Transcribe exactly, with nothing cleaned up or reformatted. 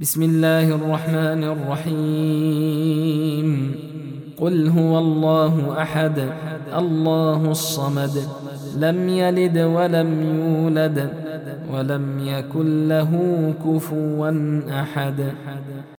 بسم الله الرحمن الرحيم قل هو الله أحد الله الصمد لم يلد ولم يولد ولم يكن له كفوا أحد.